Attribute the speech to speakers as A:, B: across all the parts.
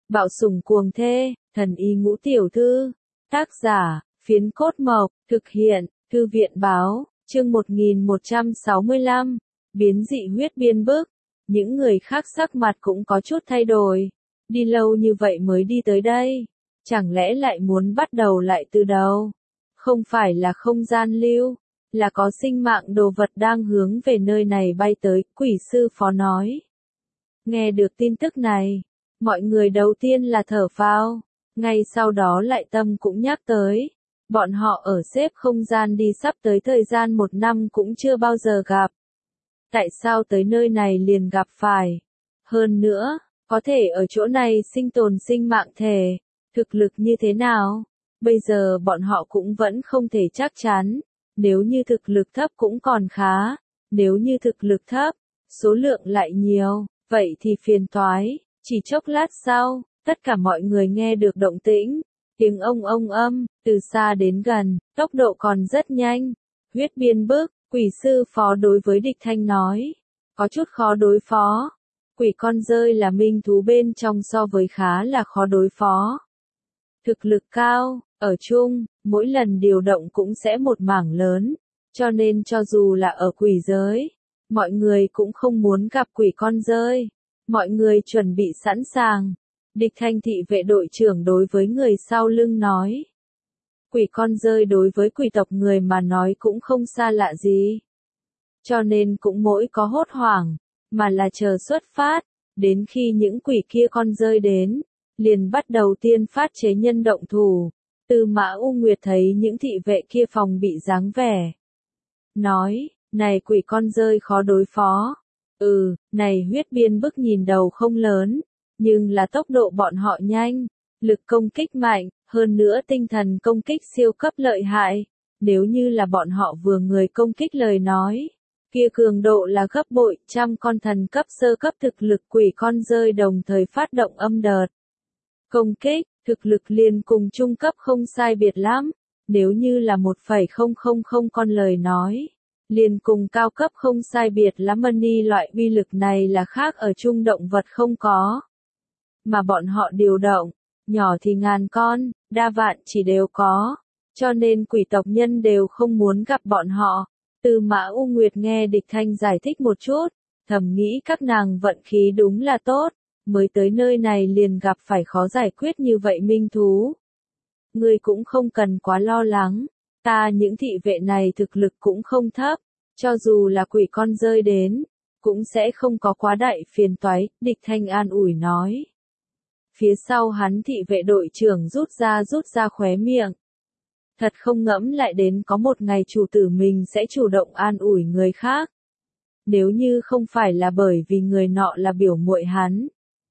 A: Bạo sủng cuồng thê, thần y ngũ tiểu thư. Tác giả, Phiến Cốt Mộc, thực hiện, Thư viện báo, chương 1165, biến dị huyết biên bức. Những người khác sắc mặt cũng có chút thay đổi. Đi lâu như vậy mới đi tới đây. Chẳng lẽ lại muốn bắt đầu lại từ đầu? Không phải là không gian lưu, là có sinh mạng đồ vật đang hướng về nơi này bay tới, quỷ sư phó nói. Nghe được tin tức này, mọi người đầu tiên là thở phào, ngay sau đó lại tâm cũng nhắc tới. Bọn họ ở xếp không gian đi sắp tới thời gian 1 năm cũng chưa bao giờ gặp. Tại sao tới nơi này liền gặp phải? Hơn nữa, có thể ở chỗ này sinh tồn sinh mạng thể, thực lực như thế nào? Bây giờ bọn họ cũng vẫn không thể chắc chắn. Nếu như thực lực thấp cũng còn khá. Nếu như thực lực thấp, số lượng lại nhiều, vậy thì phiền toái. Chỉ chốc lát sau, tất cả mọi người nghe được động tĩnh. Tiếng ông âm, từ xa đến gần, tốc độ còn rất nhanh. Huyết biên bức, quỷ sư phó đối với địch thanh nói. Có chút khó đối phó. Quỷ con rơi là minh thú bên trong so với khá là khó đối phó. Thực lực cao, ở chung, mỗi lần điều động cũng sẽ một mảng lớn. Cho nên cho dù là ở quỷ giới, mọi người cũng không muốn gặp quỷ con rơi. Mọi người chuẩn bị sẵn sàng. Địch thanh thị vệ đội trưởng đối với người sau lưng nói. Quỷ con rơi đối với quỷ tộc người mà nói cũng không xa lạ gì. Cho nên cũng mỗi có hốt hoảng, mà là chờ xuất phát, đến khi những quỷ kia con rơi đến, liền bắt đầu tiên phát chế nhân động thủ. Tư Mã U Nguyệt thấy những thị vệ kia phòng bị dáng vẻ. Nói, này quỷ con rơi khó đối phó. Này huyết biên bức nhìn đầu không lớn, nhưng là tốc độ bọn họ nhanh, lực công kích mạnh, hơn nữa tinh thần công kích siêu cấp lợi hại. Nếu như là bọn họ vừa người công kích lời nói, kia cường độ là gấp bội, 100 con thần cấp sơ cấp thực lực quỷ con rơi đồng thời phát động âm đợt. Công kích, thực lực liền cùng trung cấp không sai biệt lắm, nếu như là 1,000 con lời nói. Liền cùng cao cấp không sai biệt lắm money loại uy lực này là khác ở trung động vật không có. Mà bọn họ điều động, nhỏ thì ngàn con, đa vạn chỉ đều có. Cho nên quỷ tộc nhân đều không muốn gặp bọn họ. Tư Mã U Nguyệt nghe địch thanh giải thích một chút, thầm nghĩ các nàng vận khí đúng là tốt, mới tới nơi này liền gặp phải khó giải quyết như vậy minh thú. Ngươi cũng không cần quá lo lắng. Ta những thị vệ này thực lực cũng không thấp, cho dù là quỷ con rơi đến, cũng sẽ không có quá đại phiền toái, địch thanh an ủi nói. Phía sau hắn thị vệ đội trưởng rút ra khóe miệng. Thật không ngẫm lại đến có một ngày chủ tử mình sẽ chủ động an ủi người khác. Nếu như không phải là bởi vì người nọ là biểu muội hắn.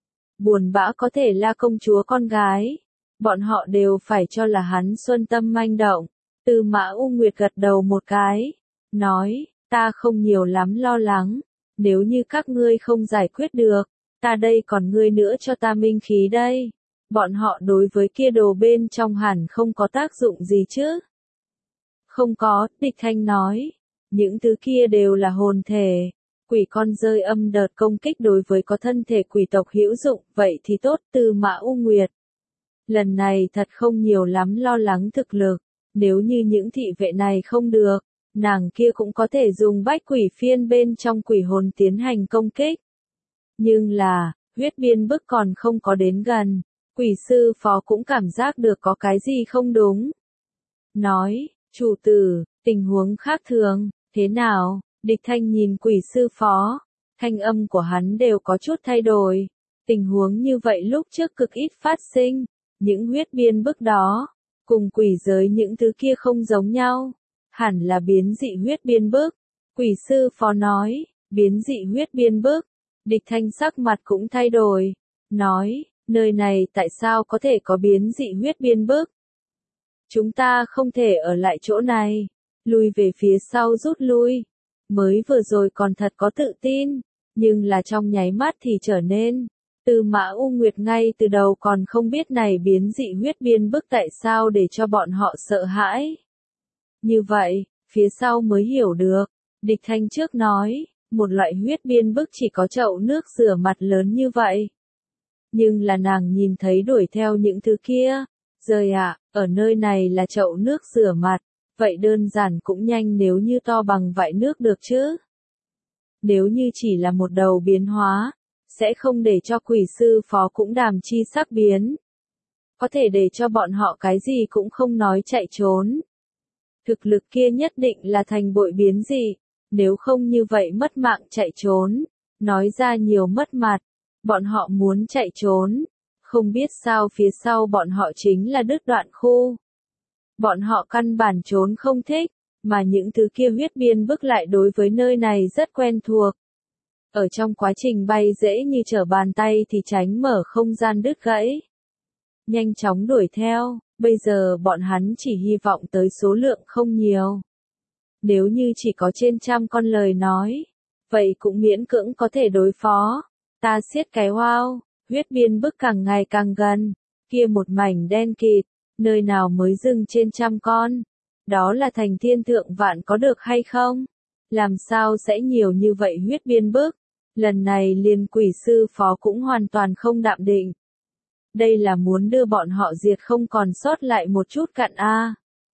A: Buồn bã có thể là công chúa con gái. Bọn họ đều phải cho là hắn xuân tâm manh động. Tư Mã U Nguyệt gật đầu một cái. Nói, ta không nhiều lắm lo lắng. Nếu như các ngươi không giải quyết được, ta đây còn ngươi nữa cho ta minh khí đây. Bọn họ đối với kia đồ bên trong hẳn không có tác dụng gì chứ. Không có, địch thanh nói. Những thứ kia đều là hồn thể. Quỷ con rơi âm đợt công kích đối với có thân thể quỷ tộc hữu dụng, vậy thì tốt. Tư Mã U Nguyệt. Lần này thật không nhiều lắm lo lắng thực lực. Nếu như những thị vệ này không được, nàng kia cũng có thể dùng bách quỷ phiên bên trong quỷ hồn tiến hành công kích. Nhưng là, huyết biên bức còn không có đến gần, quỷ sư phó cũng cảm giác được có cái gì không đúng. Nói, chủ tử, tình huống khác thường, thế nào? Địch thanh nhìn quỷ sư phó, thanh âm của hắn đều có chút thay đổi. Tình huống như vậy lúc trước cực ít phát sinh, những huyết biên bức đó, cùng quỷ giới những thứ kia không giống nhau. Hẳn là biến dị huyết biên bức. Quỷ sư phó nói, biến dị huyết biên bức. Địch thanh sắc mặt cũng thay đổi. Nói, nơi này tại sao có thể có biến dị huyết biên bức? Chúng ta không thể ở lại chỗ này. Lui về phía sau rút lui. Mới vừa rồi còn thật có tự tin. Nhưng là trong nháy mắt thì trở nên. Tư Mã U Nguyệt ngay từ đầu còn không biết này biến dị huyết biên bức tại sao để cho bọn họ sợ hãi. Như vậy, phía sau mới hiểu được. Địch thanh trước nói, một loại huyết biên bức chỉ có chậu nước rửa mặt lớn như vậy. Nhưng là nàng nhìn thấy đuổi theo những thứ kia. Rời ạ, ở nơi này là chậu nước rửa mặt, vậy đơn giản cũng nhanh nếu như to bằng vại nước được chứ. Nếu như chỉ là một đầu biến hóa, sẽ không để cho quỷ sư phó cũng đàm chi sắc biến. Có thể để cho bọn họ cái gì cũng không nói chạy trốn. Thực lực kia nhất định là thành bội biến dị, nếu không như vậy mất mạng chạy trốn, nói ra nhiều mất mặt, bọn họ muốn chạy trốn, không biết sao phía sau bọn họ chính là đứt đoạn khu. Bọn họ căn bản trốn không thích, mà những thứ kia huyết biên bức lại đối với nơi này rất quen thuộc. Ở trong quá trình bay dễ như trở bàn tay thì tránh mở không gian đứt gãy. Nhanh chóng đuổi theo, bây giờ bọn hắn chỉ hy vọng tới số lượng không nhiều. Nếu như chỉ có trên 100 con lời nói, vậy cũng miễn cưỡng có thể đối phó. Ta siết cái wow, huyết biên bức càng ngày càng gần, kia một mảnh đen kịt, nơi nào mới dừng trên 100 con. Đó là thành thiên thượng vạn có được hay không? Làm sao sẽ nhiều như vậy huyết biên bức? Lần này liền quỷ sư phó cũng hoàn toàn không đạm định. Đây là muốn đưa bọn họ diệt không còn sót lại một chút cặn a.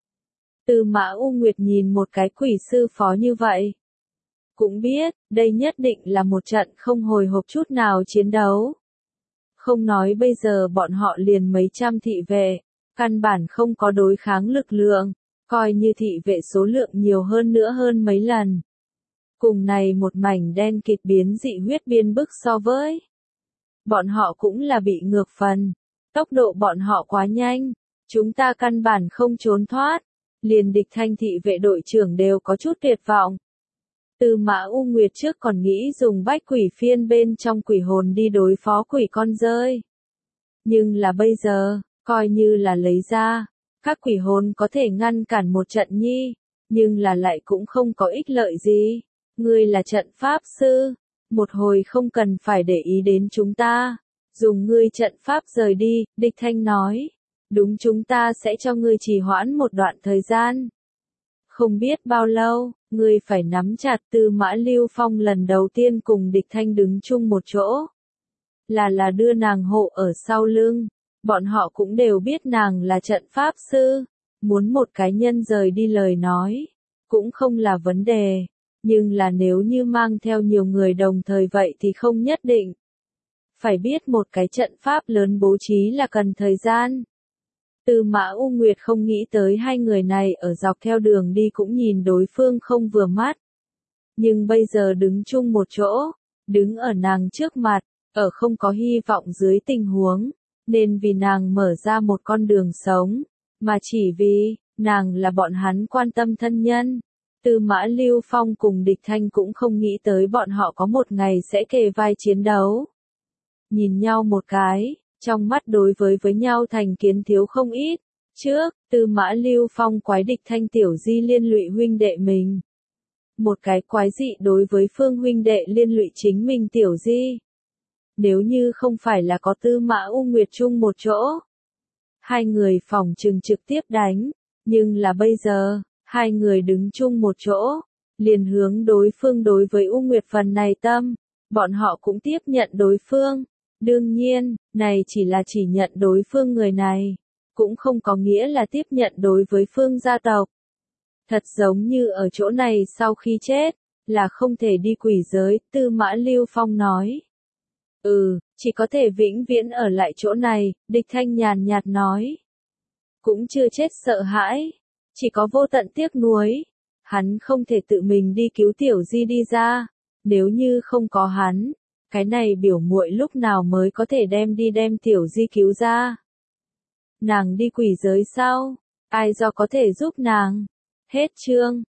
A: Tư Mã U Nguyệt nhìn một cái quỷ sư phó như vậy. Cũng biết, đây nhất định là một trận không hồi hộp chút nào chiến đấu. Không nói bây giờ bọn họ liền mấy trăm thị vệ, căn bản không có đối kháng lực lượng, coi như thị vệ số lượng nhiều hơn nữa hơn mấy lần. Cùng này một mảnh đen kịt biến dị huyết biên bức so với. Bọn họ cũng là bị ngược phần, tốc độ bọn họ quá nhanh, chúng ta căn bản không trốn thoát, liền địch thanh thị vệ đội trưởng đều có chút tuyệt vọng. Tư Mã U Nguyệt trước còn nghĩ dùng bách quỷ phiên bên trong quỷ hồn đi đối phó quỷ con rơi. Nhưng là bây giờ, coi như là lấy ra, các quỷ hồn có thể ngăn cản một trận nhi, nhưng là lại cũng không có ích lợi gì. Ngươi là trận pháp sư, một hồi không cần phải để ý đến chúng ta, dùng ngươi trận pháp rời đi, địch thanh nói. Đúng, chúng ta sẽ cho ngươi trì hoãn một đoạn thời gian. Không biết bao lâu, ngươi phải nắm chặt. Tư Mã Lưu Phong lần đầu tiên cùng địch thanh đứng chung một chỗ. Là đưa nàng hộ ở sau lưng. Bọn họ cũng đều biết nàng là trận pháp sư. Muốn một cái nhân rời đi lời nói, cũng không là vấn đề. Nhưng là nếu như mang theo nhiều người đồng thời vậy thì không nhất định. Phải biết một cái trận pháp lớn bố trí là cần thời gian. Tư Mã U Nguyệt không nghĩ tới hai người này ở dọc theo đường đi cũng nhìn đối phương không vừa mắt. Nhưng bây giờ đứng chung một chỗ, đứng ở nàng trước mặt, ở không có hy vọng dưới tình huống, nên vì nàng mở ra một con đường sống, mà chỉ vì, nàng là bọn hắn quan tâm thân nhân. Tư Mã Lưu Phong cùng địch thanh cũng không nghĩ tới bọn họ có một ngày sẽ kề vai chiến đấu. Nhìn nhau một cái, trong mắt đối với nhau thành kiến thiếu không ít. Trước, Tư Mã Lưu Phong quái địch thanh tiểu di liên lụy huynh đệ mình. Một cái quái dị đối với phương huynh đệ liên lụy chính mình tiểu di. Nếu như không phải là có Tư Mã U Nguyệt chung một chỗ, hai người phỏng chừng trực tiếp đánh, nhưng là bây giờ, hai người đứng chung một chỗ, liền hướng đối phương đối với U Nguyệt phần này tâm, bọn họ cũng tiếp nhận đối phương. Đương nhiên, này chỉ nhận đối phương người này, cũng không có nghĩa là tiếp nhận đối với phương gia tộc. Thật giống như ở chỗ này sau khi chết, là không thể đi quỷ giới, Tư Mã Lưu Phong nói. Chỉ có thể vĩnh viễn ở lại chỗ này, địch thanh nhàn nhạt nói. Cũng chưa chết sợ hãi, chỉ có vô tận tiếc nuối. Hắn không thể tự mình đi cứu tiểu di đi ra, nếu như không có hắn. Cái này biểu muội lúc nào mới có thể đem tiểu di cứu ra. Nàng đi quỷ giới sao? Ai do có thể giúp nàng? Hết chương.